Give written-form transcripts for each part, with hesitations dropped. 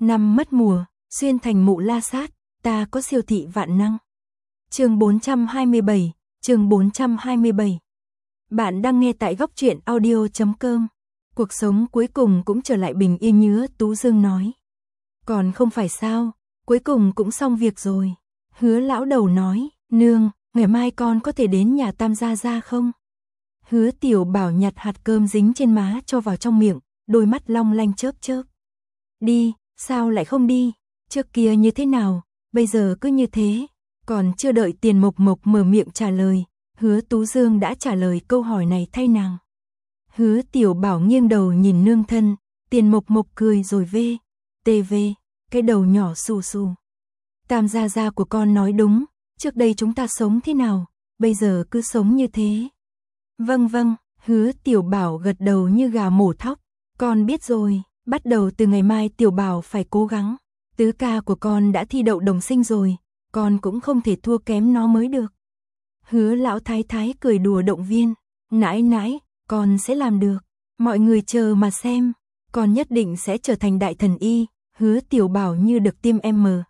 Năm mất mùa, xuyên thành mụ la sát, ta có siêu thị vạn năng. Chương 427, chương 427. Bạn đang nghe tại góc truyện audio.com. Cuộc sống cuối cùng cũng trở lại bình yên như Tú Dương nói. Còn không phải sao, cuối cùng cũng xong việc rồi. Hứa lão đầu nói, nương, ngày mai con có thể đến nhà Tam gia gia không? Hứa Tiểu Bảo nhặt hạt cơm dính trên má cho vào trong miệng, đôi mắt long lanh chớp chớp. Đi, sao lại không đi? Trước kia như thế nào, bây giờ cứ như thế. Còn chưa đợi Tiền Mộc Mộc mở miệng trả lời, Hứa Tú Dương đã trả lời câu hỏi này thay nàng. Hứa Tiểu Bảo nghiêng đầu nhìn nương thân, Tiền Mộc Mộc cười rồi cái đầu nhỏ xù xù. Tam gia gia của con nói đúng, trước đây chúng ta sống thế nào, bây giờ cứ sống như thế. Vâng vâng, Hứa Tiểu Bảo gật đầu như gà mổ thóc, con biết rồi, bắt đầu từ ngày mai Tiểu Bảo phải cố gắng. Tứ ca của con đã thi đậu đồng sinh rồi, con cũng không thể thua kém nó mới được. Hứa lão thái thái cười đùa động viên, nãi nãi, con sẽ làm được, mọi người chờ mà xem, con nhất định sẽ trở thành đại thần y. Hứa Tiểu Bảo như được tiêm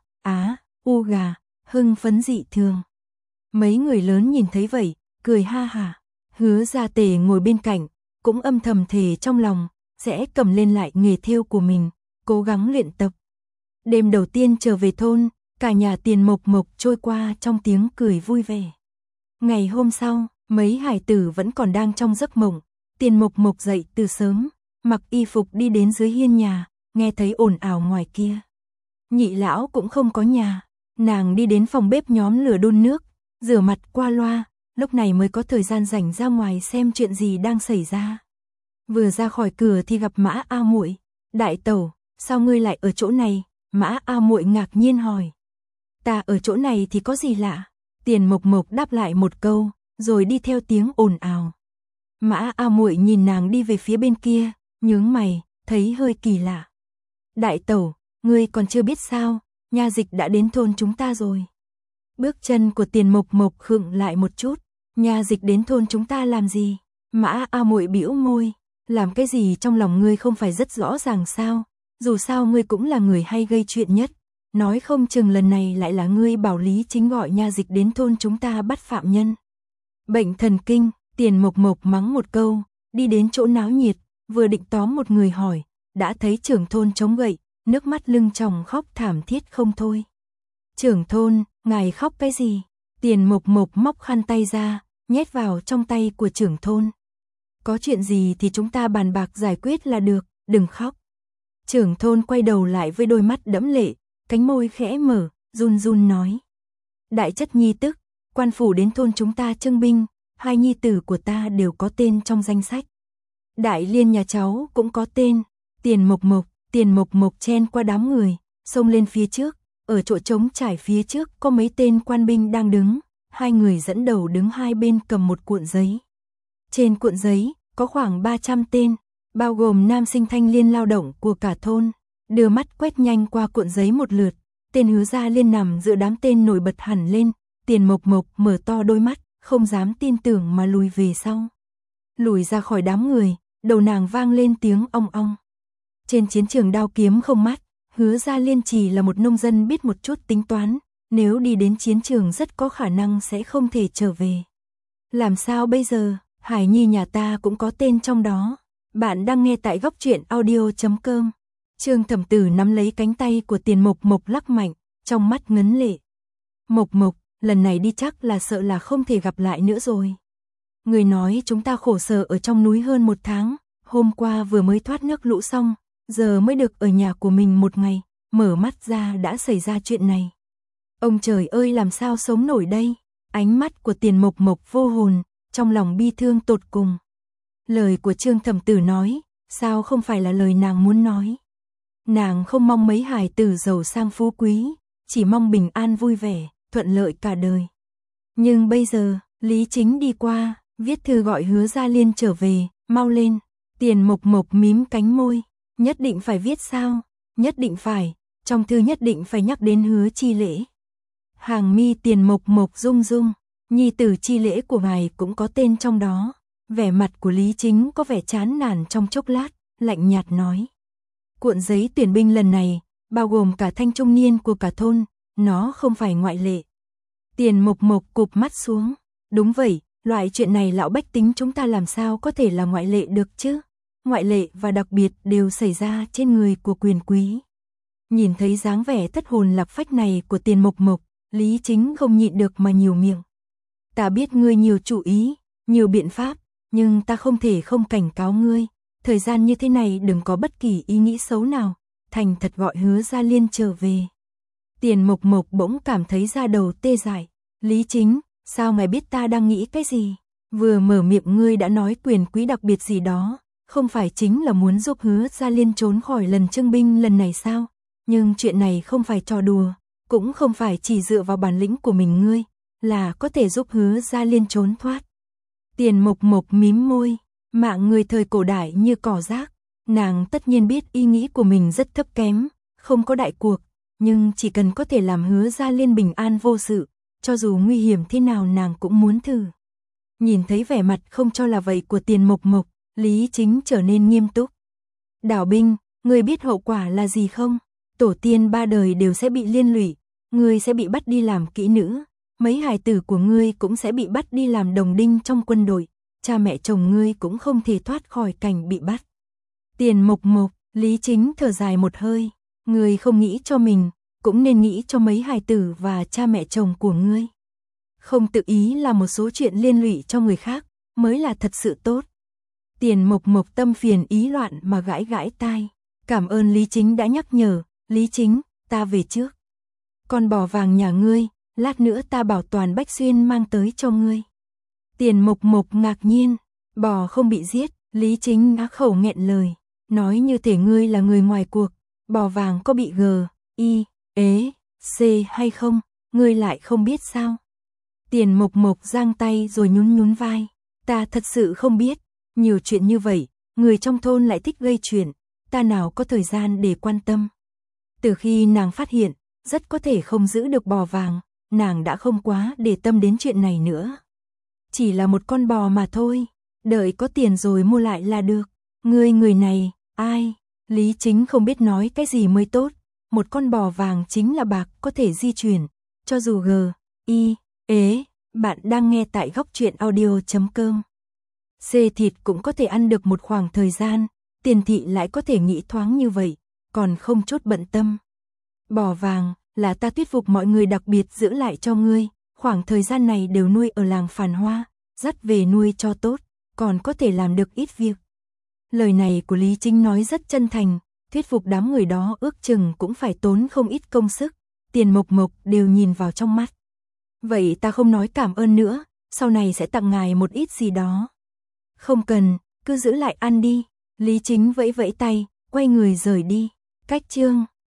u gà, hưng phấn dị thường. Mấy người lớn nhìn thấy vậy, cười ha hả. Hứa Gia Tề ngồi bên cạnh, cũng âm thầm thề trong lòng, sẽ cầm lên lại nghề thêu của mình, cố gắng luyện tập. Đêm đầu tiên trở về thôn, cả nhà Tiền Mộc Mộc trôi qua trong tiếng cười vui vẻ. Ngày hôm sau, mấy hải tử vẫn còn đang trong giấc mộng, Tiền Mộc Mộc dậy từ sớm, mặc y phục đi đến dưới hiên nhà, nghe thấy ồn ào ngoài kia. Nhị lão cũng không có nhà, nàng đi đến phòng bếp nhóm lửa đun nước, rửa mặt qua loa, lúc này mới có thời gian rảnh ra ngoài xem chuyện gì đang xảy ra. Vừa ra khỏi cửa thì gặp Mã A Muội. Đại tẩu, sao ngươi lại ở chỗ này? Mã A Muội ngạc nhiên hỏi. Ta ở chỗ này thì có gì lạ? Tiền Mộc Mộc đáp lại một câu, rồi đi theo tiếng ồn ào. Mã A Muội nhìn nàng đi về phía bên kia, nhướng mày, thấy hơi kỳ lạ. Đại tẩu, ngươi còn chưa biết sao, Nha Dịch đã đến thôn chúng ta rồi. Bước chân của Tiền Mộc Mộc khựng lại một chút. Nha Dịch đến thôn chúng ta làm gì? Mã A Muội bĩu môi, làm cái gì trong lòng ngươi không phải rất rõ ràng sao? Dù sao ngươi cũng là người hay gây chuyện nhất, nói không chừng lần này lại là ngươi bảo Lý Chính gọi Nha Dịch đến thôn chúng ta bắt phạm nhân. Bệnh thần kinh, Tiền Mộc Mộc mắng một câu, đi đến chỗ náo nhiệt, vừa định tóm một người hỏi, đã thấy trưởng thôn chống gậy, nước mắt lưng tròng khóc thảm thiết không thôi. Trưởng thôn, ngài khóc cái gì? Tiền Mộc Mộc móc khăn tay ra, nhét vào trong tay của trưởng thôn. Có chuyện gì thì chúng ta bàn bạc giải quyết là được, đừng khóc. Trưởng thôn quay đầu lại với đôi mắt đẫm lệ, cánh môi khẽ mở, run run nói. Đại chất nhi tức, quan phủ đến thôn chúng ta trưng binh, hai nhi tử của ta đều có tên trong danh sách. Đại liên nhà cháu cũng có tên. Tiền Mộc Mộc chen qua đám người, xông lên phía trước, ở chỗ trống trải phía trước có mấy tên quan binh đang đứng, hai người dẫn đầu đứng hai bên cầm một cuộn giấy. Trên cuộn giấy có khoảng 300 tên, bao gồm nam sinh thanh niên lao động của cả thôn. Đưa mắt quét nhanh qua cuộn giấy một lượt, tên Hứa Gia Liên nằm giữa đám tên nổi bật hẳn lên. Tiền Mộc Mộc mở to đôi mắt, không dám tin tưởng mà lùi về sau. Lùi ra khỏi đám người, đầu nàng vang lên tiếng ong ong. Trên chiến trường đao kiếm không mắt, Hứa Gia Liên chỉ là một nông dân biết một chút tính toán, nếu đi đến chiến trường rất có khả năng sẽ không thể trở về. Làm sao bây giờ, Hải Nhi nhà ta cũng có tên trong đó. Bạn đang nghe tại góc truyện audio.com. Trương Thẩm Tử nắm lấy cánh tay của Tiền Mộc Mộc lắc mạnh, trong mắt ngấn lệ. Mộc Mộc, lần này đi chắc là sợ là không thể gặp lại nữa rồi. Người nói chúng ta khổ sở ở trong núi hơn 1 tháng, hôm qua vừa mới thoát nước lũ xong, giờ mới được ở nhà của mình 1 ngày, mở mắt ra đã xảy ra chuyện này. Ông trời ơi làm sao sống nổi đây? Ánh mắt của Tiền Mộc Mộc vô hồn, trong lòng bi thương tột cùng. Lời của Trương Thẩm Tử nói, sao không phải là lời nàng muốn nói. Nàng không mong mấy hài tử giàu sang phú quý, chỉ mong bình an vui vẻ, thuận lợi cả đời. Nhưng bây giờ, Lý Chính đi qua, viết thư gọi Hứa Gia Liên trở về, mau lên. Tiền Mộc Mộc mím cánh môi, nhất định phải viết sao? Nhất định phải, trong thư nhất định phải nhắc đến Hứa Chi Lễ. Hàng mi Tiền Mộc Mộc rung rung, nhi tử Chi Lễ của ngài cũng có tên trong đó. Vẻ mặt của Lý Chính có vẻ chán nản trong chốc lát, lạnh nhạt nói. Cuộn giấy tuyển binh lần này, bao gồm cả thanh trung niên của cả thôn, nó không phải ngoại lệ. Tiền Mộc Mộc cụp mắt xuống. Đúng vậy, loại chuyện này lão bách tính chúng ta làm sao có thể là ngoại lệ được chứ? Ngoại lệ và đặc biệt đều xảy ra trên người của quyền quý. Nhìn thấy dáng vẻ thất hồn lạc phách này của Tiền Mộc Mộc, Lý Chính không nhịn được mà nhiều miệng. Ta biết ngươi nhiều chủ ý, nhiều biện pháp, nhưng ta không thể không cảnh cáo ngươi. Thời gian như thế này đừng có bất kỳ ý nghĩ xấu nào, thành thật gọi Hứa Gia Liên trở về. Tiền Mộc Mộc bỗng cảm thấy da đầu tê dại. Lý Chính, sao ngài biết ta đang nghĩ cái gì? Vừa mở miệng ngươi đã nói quyền quý đặc biệt gì đó, không phải chính là muốn giúp Hứa Gia Liên trốn khỏi lần trưng binh lần này sao? Nhưng chuyện này không phải trò đùa, cũng không phải chỉ dựa vào bản lĩnh của mình ngươi, là có thể giúp Hứa Gia Liên trốn thoát. Tiền Mộc Mộc mím môi, mạng người thời cổ đại như cỏ rác, nàng tất nhiên biết ý nghĩ của mình rất thấp kém, không có đại cuộc, nhưng chỉ cần có thể làm Hứa Gia Liên bình an vô sự, cho dù nguy hiểm thế nào nàng cũng muốn thử. Nhìn thấy vẻ mặt không cho là vậy của Tiền Mộc Mộc, Lý Chính trở nên nghiêm túc. Đảo binh, ngươi biết hậu quả là gì không? Tổ tiên 3 đời đều sẽ bị liên lụy, ngươi sẽ bị bắt đi làm kỹ nữ, mấy hài tử của ngươi cũng sẽ bị bắt đi làm đồng đinh trong quân đội, cha mẹ chồng ngươi cũng không thể thoát khỏi cảnh bị bắt. Tiền Mộc Mộc, Lý Chính thở dài một hơi, ngươi không nghĩ cho mình, cũng nên nghĩ cho mấy hài tử và cha mẹ chồng của ngươi. Không tự ý làm một số chuyện liên lụy cho người khác, mới là thật sự tốt. Tiền Mộc Mộc tâm phiền ý loạn mà gãi gãi tai. Cảm ơn Lý Chính đã nhắc nhở, Lý Chính, ta về trước. Con bò vàng nhà ngươi, lát nữa ta bảo Toàn Bách Xuyên mang tới cho ngươi. Tiền Mộc Mộc ngạc nhiên, bò không bị giết, Lý Chính á khẩu nghẹn lời, nói như thể ngươi là người ngoài cuộc, bò vàng có bị C hay không, ngươi lại không biết sao? Tiền Mộc Mộc giang tay rồi nhún nhún vai, ta thật sự không biết, nhiều chuyện như vậy, người trong thôn lại thích gây chuyện, ta nào có thời gian để quan tâm. Từ khi nàng phát hiện, rất có thể không giữ được bò vàng, nàng đã không quá để tâm đến chuyện này nữa. Chỉ là một con bò mà thôi, đợi có tiền rồi mua lại là được. Người này, ai? Lý Chính không biết nói cái gì mới tốt, một con bò vàng chính là bạc có thể di chuyển, cho dù bạn đang nghe tại goctruyện.audio.com. C thịt cũng có thể ăn được một khoảng thời gian, Tiền thị lại có thể nghĩ thoáng như vậy, còn không chốt bận tâm. Bò vàng, là ta thuyết phục mọi người đặc biệt giữ lại cho ngươi, khoảng thời gian này đều nuôi ở làng Phàn Hoa, dắt về nuôi cho tốt, còn có thể làm được ít việc. Lời này của Lý Chính nói rất chân thành, thuyết phục đám người đó ước chừng cũng phải tốn không ít công sức, Tiền Mộc Mộc đều nhìn vào trong mắt. Vậy ta không nói cảm ơn nữa, sau này sẽ tặng ngài một ít gì đó. Không cần, cứ giữ lại ăn đi. Lý Chính vẫy vẫy tay, quay người rời đi. Cách chương